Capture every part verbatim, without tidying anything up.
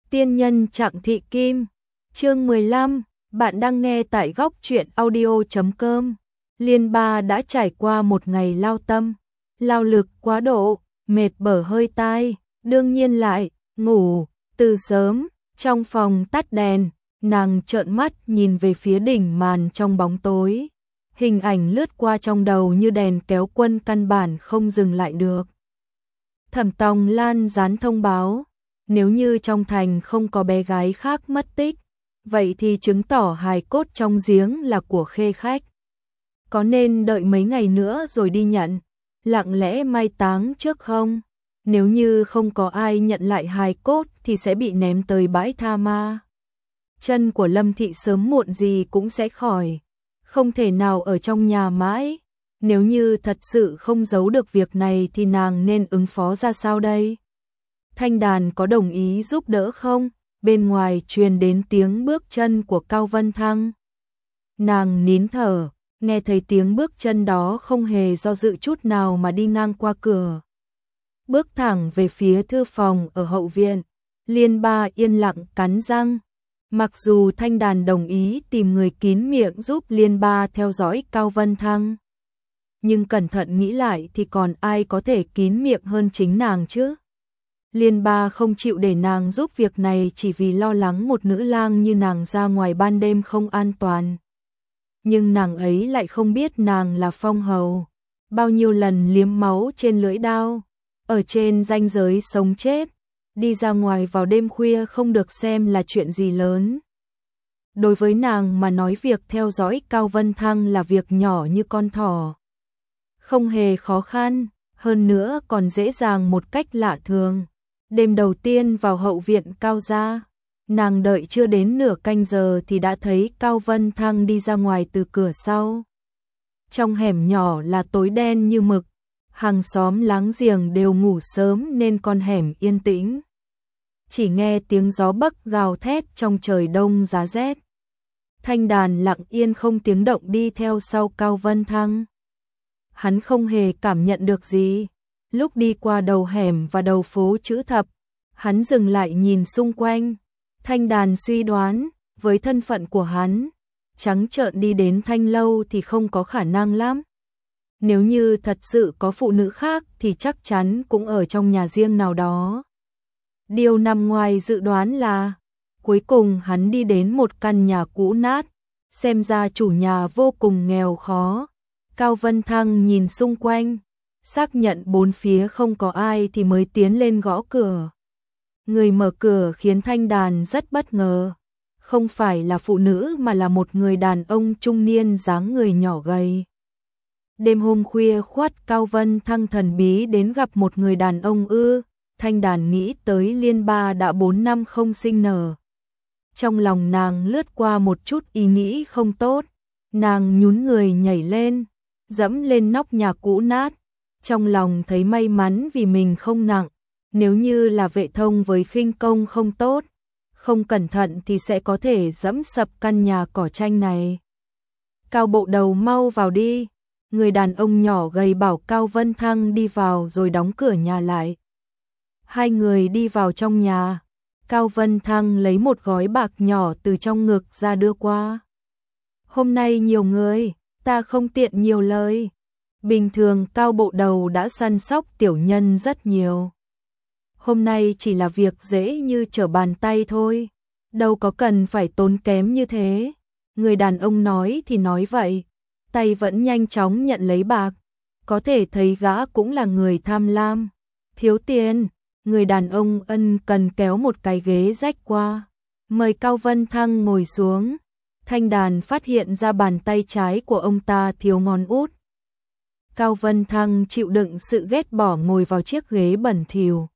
Tiên nhân Trạng Thị Kim, chương mười lăm, bạn đang nghe tại góc truyện audio chấm com. Liên Ba đã trải qua một ngày lao tâm, lao lực quá độ, mệt bở hơi tai, đương nhiên lại ngủ từ sớm. Trong phòng tắt đèn, nàng trợn mắt nhìn về phía đỉnh màn trong bóng tối. Hình ảnh lướt qua trong đầu như đèn kéo quân, căn bản không dừng lại được. Thẩm Tòng Lan dán thông báo, nếu như trong thành không có bé gái khác mất tích, vậy thì chứng tỏ hài cốt trong giếng là của Khê Khách. Có nên đợi mấy ngày nữa rồi đi nhận, lặng lẽ mai táng trước không? Nếu như không có ai nhận lại hài cốt thì sẽ bị ném tới bãi tha ma. Chân của Lâm Thị sớm muộn gì cũng sẽ khỏi, không thể nào ở trong nhà mãi. Nếu như thật sự không giấu được việc này thì nàng nên ứng phó ra sao đây? Thanh Đàn có đồng ý giúp đỡ không? Bên ngoài truyền đến tiếng bước chân của Cao Vân Thăng. Nàng nín thở, nghe thấy tiếng bước chân đó không hề do dự chút nào mà đi ngang qua cửa. Bước thẳng về phía thư phòng ở hậu viện. Liên Ba yên lặng cắn răng. Mặc dù Thanh Đàn đồng ý tìm người kín miệng giúp Liên Ba theo dõi Cao Vân Thăng, nhưng cẩn thận nghĩ lại thì còn ai có thể kín miệng hơn chính nàng chứ? Liên Ba không chịu để nàng giúp việc này chỉ vì lo lắng một nữ lang như nàng ra ngoài ban đêm không an toàn. Nhưng nàng ấy lại không biết nàng là phong hầu, bao nhiêu lần liếm máu trên lưỡi đao, ở trên ranh giới sống chết, đi ra ngoài vào đêm khuya không được xem là chuyện gì lớn. Đối với nàng mà nói việc theo dõi Cao Vân Thăng là việc nhỏ như con thỏ, không hề khó khăn, hơn nữa còn dễ dàng một cách lạ thường. Đêm đầu tiên vào hậu viện Cao gia, nàng đợi chưa đến nửa canh giờ thì đã thấy Cao Vân Thăng đi ra ngoài từ cửa sau. Trong hẻm nhỏ là tối đen như mực, hàng xóm láng giềng đều ngủ sớm nên con hẻm yên tĩnh. Chỉ nghe tiếng gió bấc gào thét trong trời đông giá rét. Thanh Đàn lặng yên không tiếng động đi theo sau Cao Vân Thăng. Hắn không hề cảm nhận được gì. Lúc đi qua đầu hẻm và đầu phố chữ thập, hắn dừng lại nhìn xung quanh. Thanh Đàn suy đoán, với thân phận của hắn, trắng trợn đi đến Thanh lâu thì không có khả năng lắm. Nếu như thật sự có phụ nữ khác thì chắc chắn cũng ở trong nhà riêng nào đó. Điều nằm ngoài dự đoán là, cuối cùng hắn đi đến một căn nhà cũ nát, xem ra chủ nhà vô cùng nghèo khó. Cao Vân Thăng nhìn xung quanh, xác nhận bốn phía không có ai thì mới tiến lên gõ cửa. Người mở cửa khiến Thanh Đàn rất bất ngờ, không phải là phụ nữ mà là một người đàn ông trung niên dáng người nhỏ gầy. Đêm hôm khuya khoắt Cao Vân Thăng thần bí đến gặp một người đàn ông ư? Thanh Đàn nghĩ tới Liên Ba đã bốn năm không sinh nở. Trong lòng nàng lướt qua một chút ý nghĩ không tốt, nàng nhún người nhảy lên, dẫm lên nóc nhà cũ nát. Trong lòng thấy may mắn vì mình không nặng, nếu như là vệ thông với khinh công không tốt, không cẩn thận thì sẽ có thể dẫm sập căn nhà cỏ tranh này. Cao bộ đầu mau vào đi, người đàn ông nhỏ gầy bảo Cao Vân Thăng đi vào rồi đóng cửa nhà lại. Hai người đi vào trong nhà, Cao Vân Thăng lấy một gói bạc nhỏ từ trong ngực ra đưa qua. Hôm nay nhiều người, ta không tiện nhiều lời. Bình thường Cao bộ đầu đã săn sóc tiểu nhân rất nhiều. Hôm nay chỉ là việc dễ như trở bàn tay thôi, đâu có cần phải tốn kém như thế. Người đàn ông nói thì nói vậy, tay vẫn nhanh chóng nhận lấy bạc, có thể thấy gã cũng là người tham lam. Thiếu tiền, người đàn ông ân cần kéo một cái ghế rách qua, mời Cao Vân Thăng ngồi xuống. Thanh Đàn phát hiện ra bàn tay trái của ông ta thiếu ngón út. Cao Vân Thăng chịu đựng sự ghét bỏ ngồi vào chiếc ghế bẩn thỉu.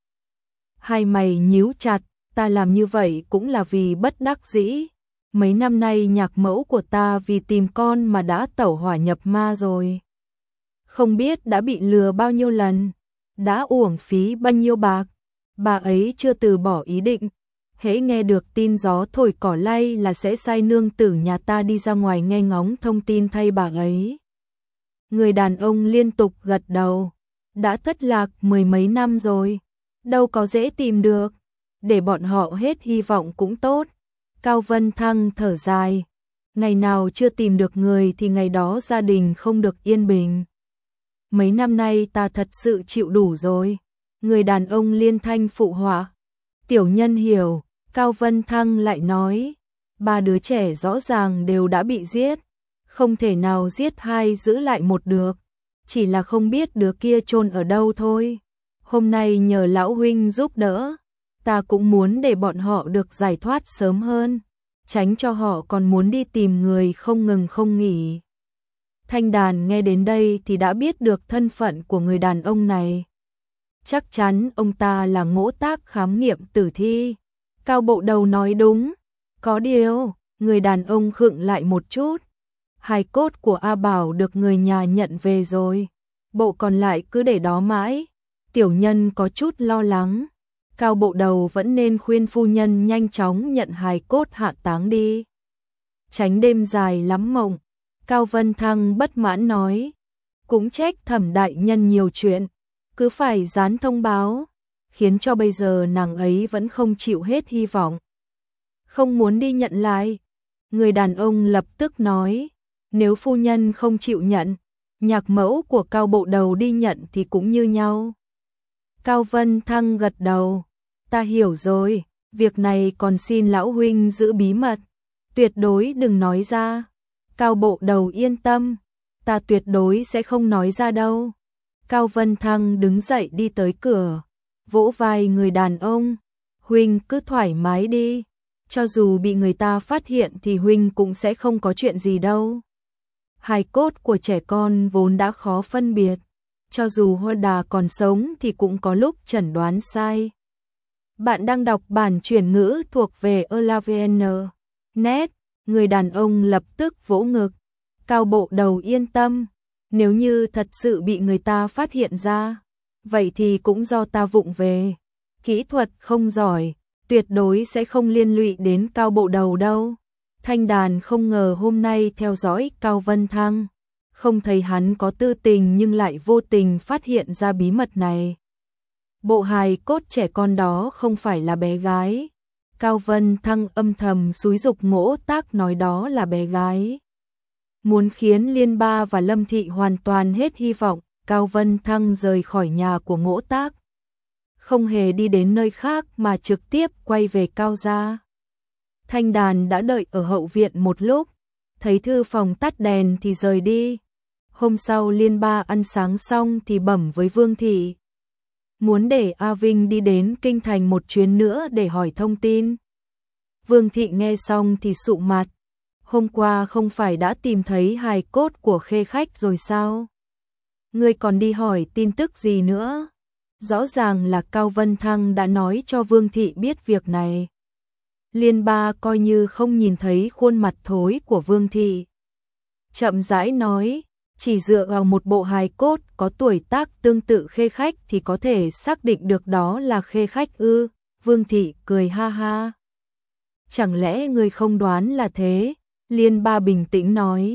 Hai mày nhíu chặt, ta làm như vậy cũng là vì bất đắc dĩ. Mấy năm nay nhạc mẫu của ta vì tìm con mà đã tẩu hỏa nhập ma rồi. Không biết đã bị lừa bao nhiêu lần, đã uổng phí bao nhiêu bạc. Bà ấy chưa từ bỏ ý định, hễ nghe được tin gió thổi cỏ lay là sẽ sai nương tử nhà ta đi ra ngoài nghe ngóng thông tin thay bà ấy. Người đàn ông liên tục gật đầu, đã thất lạc mười mấy năm rồi, đâu có dễ tìm được. để bọn họ hết hy vọng cũng tốt. Cao Vân Thăng thở dài, ngày nào chưa tìm được người thì ngày đó gia đình không được yên bình. Mấy năm nay ta thật sự chịu đủ rồi. Người đàn ông liên thanh phụ họa. Tiểu Nhân hiểu, Cao Vân Thăng lại nói, ba đứa trẻ rõ ràng đều đã bị giết, không thể nào giết hai giữ lại một được, chỉ là không biết đứa kia chôn ở đâu thôi. Hôm nay nhờ lão huynh giúp đỡ, ta cũng muốn để bọn họ được giải thoát sớm hơn, tránh cho họ còn muốn đi tìm người không ngừng không nghỉ. Thanh Đàn nghe đến đây thì đã biết được thân phận của người đàn ông này. Chắc chắn ông ta là Ngỗ Tác khám nghiệm tử thi. Cao Bộ Đầu nói đúng. Có điều, người đàn ông khựng lại một chút. Hài cốt của A Bảo được người nhà nhận về rồi. Bộ còn lại cứ để đó mãi. Tiểu Nhân có chút lo lắng. Cao Bộ Đầu vẫn nên khuyên phu nhân nhanh chóng nhận hài cốt hạ táng đi. Tránh đêm dài lắm mộng. Cao Vân Thăng bất mãn nói. Cũng trách Thẩm đại nhân nhiều chuyện, cứ phải dán thông báo, khiến cho bây giờ nàng ấy vẫn không chịu hết hy vọng. Không muốn đi nhận lại. Người đàn ông lập tức nói, nếu phu nhân không chịu nhận, nhạc mẫu của Cao Bộ Đầu đi nhận thì cũng như nhau. Cao Vân Thăng gật đầu, ta hiểu rồi, việc này còn xin lão huynh giữ bí mật, tuyệt đối đừng nói ra. Cao Bộ Đầu yên tâm, ta tuyệt đối sẽ không nói ra đâu. Cao Vân Thăng đứng dậy đi tới cửa, vỗ vai người đàn ông, huynh cứ thoải mái đi, cho dù bị người ta phát hiện thì huynh cũng sẽ không có chuyện gì đâu. Hài cốt của trẻ con vốn đã khó phân biệt, cho dù Hoa Đà còn sống thì cũng có lúc chẩn đoán sai. Bạn đang đọc bản chuyển ngữ thuộc về Elavn chấm net, người đàn ông lập tức vỗ ngực. Cao Bộ Đầu yên tâm, nếu như thật sự bị người ta phát hiện ra, vậy thì cũng do ta vụng về, kỹ thuật không giỏi, tuyệt đối sẽ không liên lụy đến Cao Bộ Đầu đâu. Thanh Đàn không ngờ hôm nay theo dõi Cao Vân Thăng, không thấy hắn có tư tình nhưng lại vô tình phát hiện ra bí mật này. Bộ hài cốt trẻ con đó không phải là bé gái. Cao Vân Thăng âm thầm xúi giục Ngỗ Tác nói đó là bé gái. Muốn khiến Liên Ba và Lâm Thị hoàn toàn hết hy vọng, Cao Vân Thăng rời khỏi nhà của Ngỗ Tác. Không hề đi đến nơi khác mà trực tiếp quay về Cao gia. Thanh Đàn đã đợi ở hậu viện một lúc, thấy thư phòng tắt đèn thì rời đi. Hôm sau Liên Ba ăn sáng xong thì bẩm với Vương Thị. Muốn để A Vinh đi đến Kinh Thành một chuyến nữa để hỏi thông tin. Vương Thị nghe xong thì sụ mặt. Hôm qua không phải đã tìm thấy hài cốt của Khê Khách rồi sao? Ngươi còn đi hỏi tin tức gì nữa? Rõ ràng là Cao Vân Thăng đã nói cho Vương Thị biết việc này. Liên Ba coi như không nhìn thấy khuôn mặt thối của Vương Thị. Chậm rãi nói, chỉ dựa vào một bộ hài cốt có tuổi tác tương tự Khê Khách thì có thể xác định được đó là Khê Khách ư? Vương Thị cười ha ha. Chẳng lẽ ngươi không đoán là thế? Liên Ba bình tĩnh nói.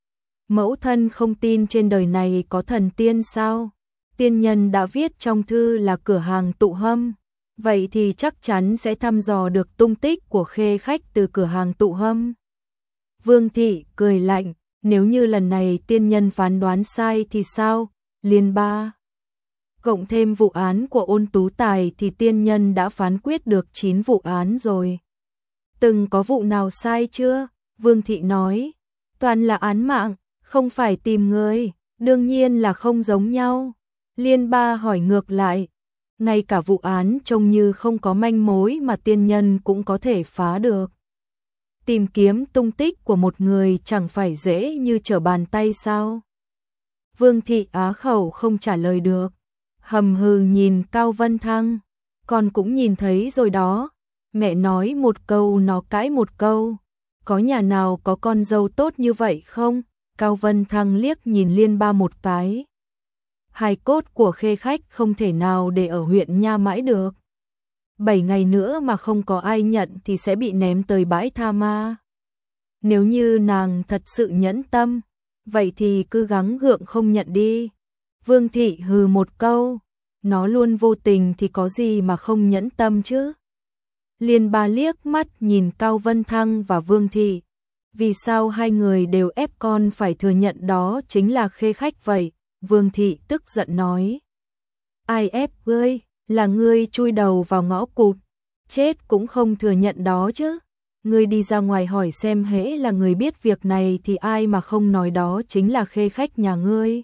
Mẫu thân không tin trên đời này có thần tiên sao? Tiên nhân đã viết trong thư là cửa hàng tụ hâm, vậy thì chắc chắn sẽ thăm dò được tung tích của Khê Khách từ cửa hàng tụ hâm. Vương Thị cười lạnh, nếu như lần này tiên nhân phán đoán sai thì sao? Liên Ba. Cộng thêm vụ án của Ôn Tú Tài thì tiên nhân đã phán quyết được chín vụ án rồi. Từng có vụ nào sai chưa? Vương Thị nói, toàn là án mạng, không phải tìm người, đương nhiên là không giống nhau. Liên Ba hỏi ngược lại, ngay cả vụ án trông như không có manh mối mà tiên nhân cũng có thể phá được. Tìm kiếm tung tích của một người chẳng phải dễ như trở bàn tay sao? Vương Thị á khẩu không trả lời được, hầm hừ nhìn Cao Vân Thăng, con cũng nhìn thấy rồi đó, mẹ nói một câu nó cãi một câu. Có nhà nào có con dâu tốt như vậy không? Cao Vân Thăng liếc nhìn Liên Ba một cái. Hài cốt của Khê Khách không thể nào để ở huyện Nha mãi được. Bảy ngày nữa mà không có ai nhận thì sẽ bị ném tới bãi tha ma. Nếu như nàng thật sự nhẫn tâm, vậy thì cứ gắng gượng không nhận đi. Vương Thị hừ một câu, nó luôn vô tình thì có gì mà không nhẫn tâm chứ. Liên Ba liếc mắt nhìn Cao Vân Thăng và Vương Thị. Vì sao hai người đều ép con phải thừa nhận đó chính là khê khách vậy? Vương Thị tức giận nói. Ai ép ngươi, là ngươi chui đầu vào ngõ cụt, chết cũng không thừa nhận đó chứ. Ngươi đi ra ngoài hỏi xem hễ là người biết việc này thì ai mà không nói đó chính là khê khách nhà ngươi.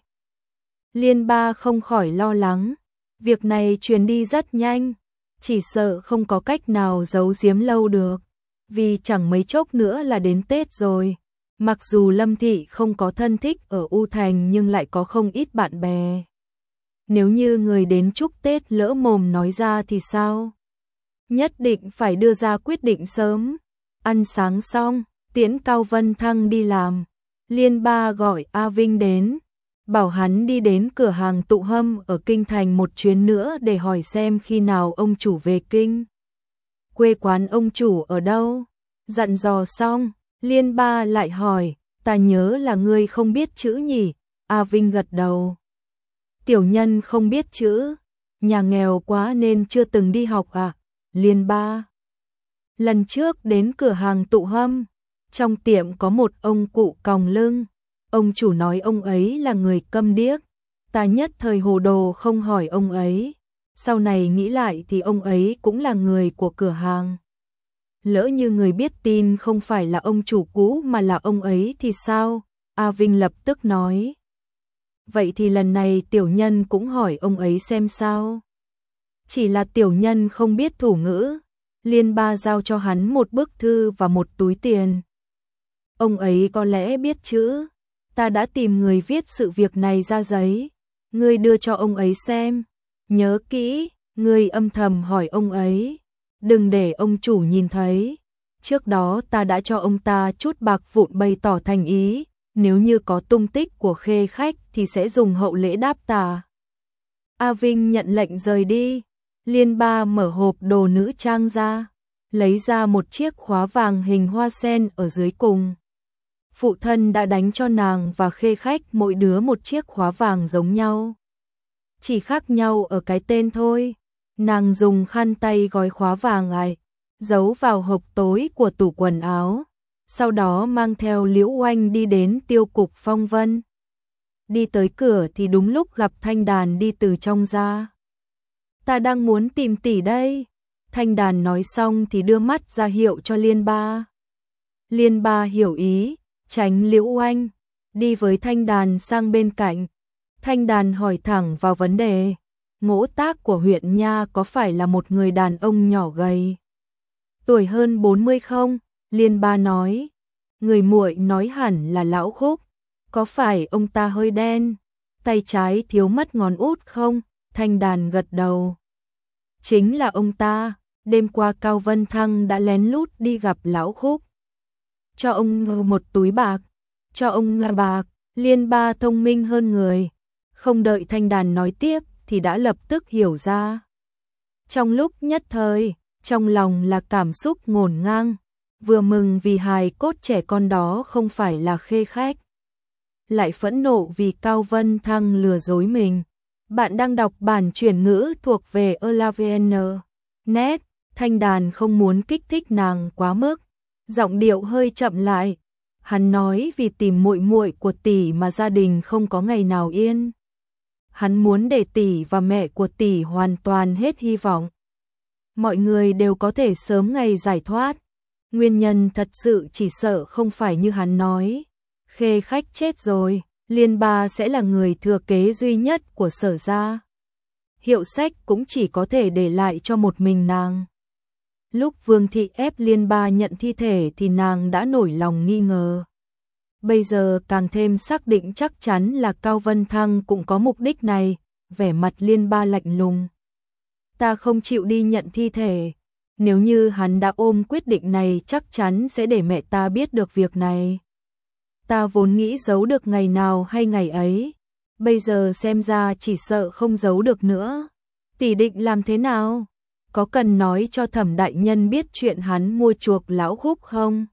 Liên Ba không khỏi lo lắng, việc này truyền đi rất nhanh, chỉ sợ không có cách nào giấu giếm lâu được, vì chẳng mấy chốc nữa là đến Tết rồi. Mặc dù Lâm Thị không có thân thích ở U Thành nhưng lại có không ít bạn bè. Nếu như người đến chúc Tết lỡ mồm nói ra thì sao? Nhất định phải đưa ra quyết định sớm. Ăn sáng xong, tiễn Cao Vân Thăng đi làm. Liên Ba gọi A Vinh đến, bảo hắn đi đến cửa hàng Tụ Hâm ở Kinh Thành một chuyến nữa để hỏi xem khi nào ông chủ về Kinh. Quê quán ông chủ ở đâu? Dặn dò xong, Liên Ba lại hỏi, ta nhớ là ngươi không biết chữ nhỉ? A Vinh gật đầu. Tiểu nhân không biết chữ, nhà nghèo quá nên chưa từng đi học à? Liên Ba. Lần trước đến cửa hàng Tụ Hâm, trong tiệm có một ông cụ còng lưng, ông chủ nói ông ấy là người câm điếc, ta nhất thời hồ đồ không hỏi ông ấy, sau này nghĩ lại thì ông ấy cũng là người của cửa hàng. Lỡ như người biết tin không phải là ông chủ cũ mà là ông ấy thì sao? A Vinh lập tức nói. Vậy thì lần này tiểu nhân cũng hỏi ông ấy xem sao. Chỉ là tiểu nhân không biết thủ ngữ. Liên Ba giao cho hắn một bức thư và một túi tiền. Ông ấy có lẽ biết chữ, ta đã tìm người viết sự việc này ra giấy, ngươi đưa cho ông ấy xem. Nhớ kỹ, ngươi âm thầm hỏi ông ấy, đừng để ông chủ nhìn thấy. Trước đó ta đã cho ông ta chút bạc vụn bày tỏ thành ý, nếu như có tung tích của khê khách thì sẽ dùng hậu lễ đáp tà. A Vinh nhận lệnh rời đi. Liên Ba mở hộp đồ nữ trang ra, lấy ra một chiếc khóa vàng hình hoa sen ở dưới cùng. Phụ thân đã đánh cho nàng và khê khách mỗi đứa một chiếc khóa vàng giống nhau. Chỉ khác nhau ở cái tên thôi. Nàng dùng khăn tay gói khóa vàng ấy, giấu vào hộp tối của tủ quần áo, sau đó mang theo Liễu Oanh đi đến tiêu cục Phong Vân. Đi tới cửa thì đúng lúc gặp Thanh Đàn đi từ trong ra. Ta đang muốn tìm tỷ đây. Thanh Đàn nói xong thì đưa mắt ra hiệu cho Liên Ba. Liên Ba hiểu ý, tránh Liễu Oanh, đi với Thanh Đàn sang bên cạnh. Thanh Đàn hỏi thẳng vào vấn đề. Ngỗ Tác của huyện Nha có phải là một người đàn ông nhỏ gầy, tuổi hơn bốn mươi không? Liên Ba nói. Người muội nói hẳn là Lão Khúc. Có phải ông ta hơi đen, tay trái thiếu mất ngón út không? Thanh Đàn gật đầu. Chính là ông ta, đêm qua Cao Vân Thăng đã lén lút đi gặp Lão Khúc. Cho ông một túi bạc, cho ông là bạc. Liên Ba thông minh hơn người, không đợi Thanh Đàn nói tiếp thì đã lập tức hiểu ra. Trong lúc nhất thời, trong lòng là cảm xúc ngổn ngang, vừa mừng vì hài cốt trẻ con đó không phải là khê khách, lại phẫn nộ vì Cao Vân Thăng lừa dối mình. Bạn đang đọc bản chuyển ngữ thuộc về Elavn. Net, Thanh Đàn không muốn kích thích nàng quá mức, giọng điệu hơi chậm lại. Hắn nói vì tìm muội muội của tỷ mà gia đình không có ngày nào yên. Hắn muốn để tỷ và mẹ của tỷ hoàn toàn hết hy vọng. Mọi người đều có thể sớm ngày giải thoát. Nguyên nhân thật sự chỉ sợ không phải như hắn nói. Khê khách chết rồi, Liên Ba sẽ là người thừa kế duy nhất của Sở gia. Hiệu sách cũng chỉ có thể để lại cho một mình nàng. Lúc Vương Thị ép Liên Ba nhận thi thể thì nàng đã nổi lòng nghi ngờ. Bây giờ càng thêm xác định chắc chắn là Cao Vân Thăng cũng có mục đích này, vẻ mặt Liên Ba lạnh lùng. Ta không chịu đi nhận thi thể, nếu như hắn đã ôm quyết định này chắc chắn sẽ để mẹ ta biết được việc này. Ta vốn nghĩ giấu được ngày nào hay ngày ấy, bây giờ xem ra chỉ sợ không giấu được nữa. Tỷ định làm thế nào? Có cần nói cho Thẩm đại nhân biết chuyện hắn mua chuộc Lão Khúc không?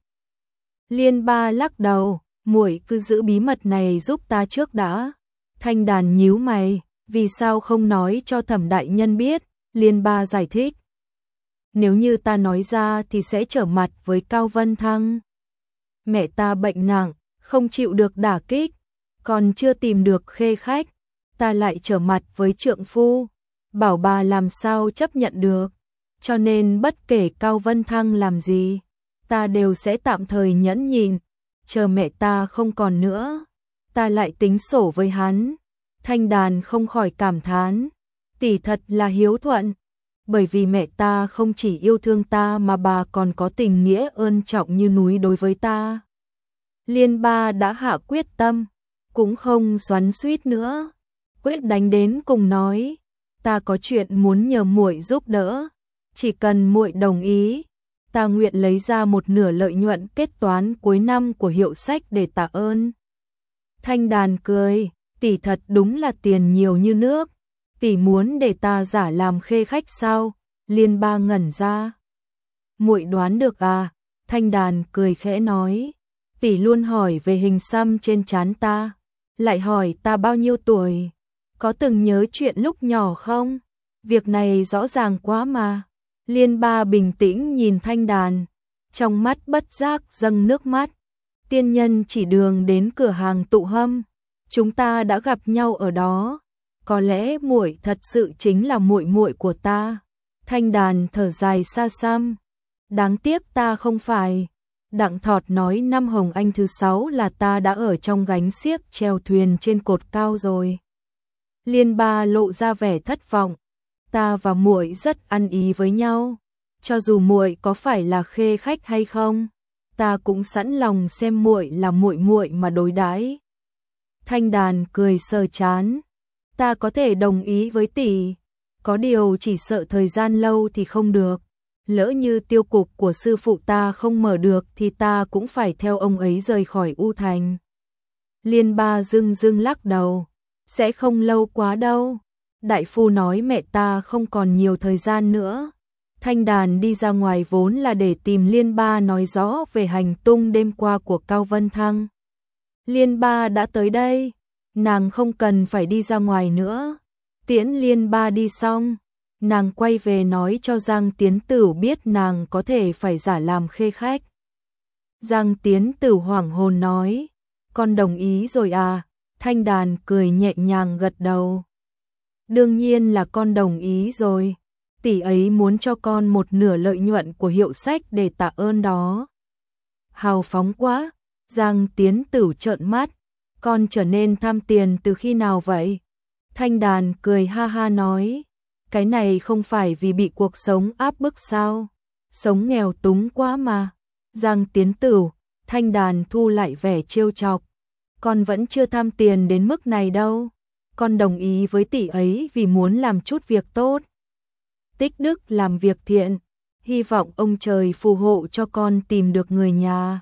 Liên Ba lắc đầu, muội cứ giữ bí mật này giúp ta trước đã. Thanh Đàn nhíu mày, vì sao không nói cho Thẩm đại nhân biết? Liên Ba giải thích. nếu như ta nói ra thì sẽ trở mặt với Cao Vân Thăng. Mẹ ta bệnh nặng, không chịu được đả kích, còn chưa tìm được khê khách, ta lại trở mặt với trượng phu, bảo bà làm sao chấp nhận được, cho nên bất kể Cao Vân Thăng làm gì, ta đều sẽ tạm thời nhẫn nhịn, chờ mẹ ta không còn nữa, ta lại tính sổ với hắn. Thanh Đàn không khỏi cảm thán, tỷ thật là hiếu thuận, bởi vì mẹ ta không chỉ yêu thương ta mà bà còn có tình nghĩa ơn trọng như núi đối với ta. Liên Ba đã hạ quyết tâm, cũng không xoắn xuýt nữa, quyết đánh đến cùng nói, ta có chuyện muốn nhờ muội giúp đỡ, chỉ cần muội đồng ý, ta nguyện lấy ra một nửa lợi nhuận kết toán cuối năm của hiệu sách để tạ ơn. Thanh Đàn cười, tỷ thật đúng là tiền nhiều như nước, tỷ muốn để ta giả làm khê khách sao? Liên Ba ngẩn ra. Muội đoán được à? Thanh Đàn cười khẽ nói, tỷ luôn hỏi về hình xăm trên trán ta, lại hỏi ta bao nhiêu tuổi, có từng nhớ chuyện lúc nhỏ không? Việc này rõ ràng quá mà. Liên Ba bình tĩnh nhìn Thanh Đàn, trong mắt bất giác dâng nước mắt. Tiên nhân chỉ đường đến cửa hàng tụ hâm, chúng ta đã gặp nhau ở đó, có lẽ muội thật sự chính là muội muội của ta. Thanh Đàn thở dài xa xăm, đáng tiếc ta không phải. Đặng Thọt nói năm Hồng Anh thứ sáu là ta đã ở trong gánh xiếc chèo thuyền trên cột cao rồi. Liên Ba lộ ra vẻ thất vọng, ta và muội rất ăn ý với nhau, cho dù muội có phải là khê khách hay không, ta cũng sẵn lòng xem muội là muội muội mà đối đãi. Thanh Đàn cười sờ chán, ta có thể đồng ý với tỷ, có điều chỉ sợ thời gian lâu thì không được, lỡ như tiêu cục của sư phụ ta không mở được thì ta cũng phải theo ông ấy rời khỏi U Thành. Liên Ba dưng dưng lắc đầu, sẽ không lâu quá đâu, đại phu nói mẹ ta không còn nhiều thời gian nữa. Thanh Đàn đi ra ngoài vốn là để tìm Liên Ba nói rõ về hành tung đêm qua của Cao Vân Thăng. Liên Ba đã tới đây, nàng không cần phải đi ra ngoài nữa. Tiễn Liên Ba đi xong, nàng quay về nói cho Giang Tiến Tửu biết nàng có thể phải giả làm khê khách. Giang Tiến Tửu hoảng hồn nói, con đồng ý rồi à? Thanh Đàn cười nhẹ nhàng gật đầu. Đương nhiên là con đồng ý rồi, tỷ ấy muốn cho con một nửa lợi nhuận của hiệu sách để tạ ơn đó. Hào phóng quá, Giang Tiến Tửu trợn mắt, con trở nên tham tiền từ khi nào vậy? Thanh Đàn cười ha ha nói, cái này không phải vì bị cuộc sống áp bức sao? Sống nghèo túng quá mà. Giang Tiến Tửu, Thanh Đàn thu lại vẻ trêu chọc, con vẫn chưa tham tiền đến mức này đâu. Con đồng ý với tỷ ấy vì muốn làm chút việc tốt. Tích đức làm việc thiện, hy vọng ông trời phù hộ cho con tìm được người nhà.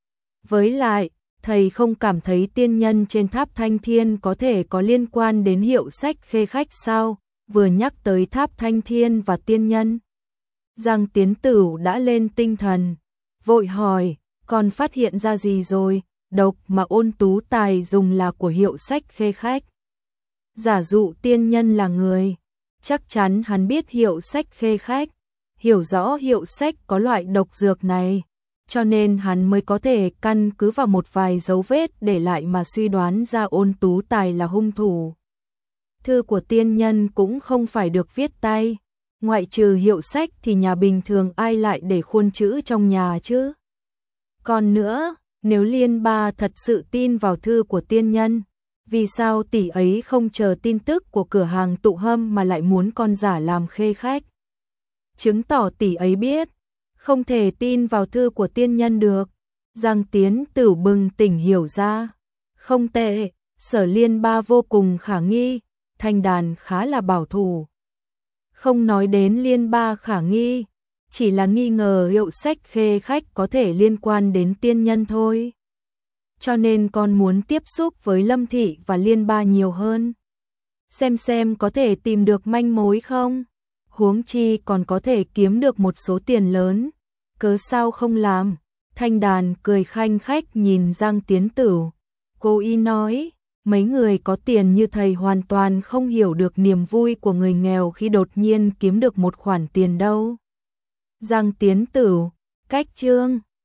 Với lại, thầy không cảm thấy tiên nhân trên tháp Thanh Thiên có thể có liên quan đến hiệu sách khê khách sao? Vừa nhắc tới tháp Thanh Thiên và tiên nhân, Giang Tiến Tửu đã lên tinh thần, vội hỏi, con phát hiện ra gì rồi? Độc mà Ôn Tú Tài dùng là của hiệu sách khê khách. Giả dụ tiên nhân là người, chắc chắn hắn biết hiệu sách khê khách, hiểu rõ hiệu sách có loại độc dược này, cho nên hắn mới có thể căn cứ vào một vài dấu vết để lại mà suy đoán ra Ôn Tú Tài là hung thủ. Thư của tiên nhân cũng không phải được viết tay, ngoại trừ hiệu sách thì nhà bình thường ai lại để khuôn chữ trong nhà chứ? Còn nữa, nếu Liên Ba thật sự tin vào thư của tiên nhân, vì sao tỷ ấy không chờ tin tức của cửa hàng tụ hâm mà lại muốn con giả làm khê khách? Chứng tỏ tỷ ấy biết, không thể tin vào thư của tiên nhân được. Giang Tiến Tửu bừng tỉnh hiểu ra. Không tệ, Sở Liên Ba vô cùng khả nghi, Thanh Đàn khá là bảo thủ. Không nói đến Liên Ba khả nghi, chỉ là nghi ngờ hiệu sách khê khách có thể liên quan đến tiên nhân thôi. Cho nên con muốn tiếp xúc với Lâm Thị và Liên Ba nhiều hơn. Xem xem có thể tìm được manh mối không? Huống chi còn có thể kiếm được một số tiền lớn. Cớ sao không làm? Thanh Đàn cười khanh khách nhìn Giang Tiến Tửu. Cô y nói, mấy người có tiền như thầy hoàn toàn không hiểu được niềm vui của người nghèo khi đột nhiên kiếm được một khoản tiền đâu. Giang Tiến Tửu, cách chương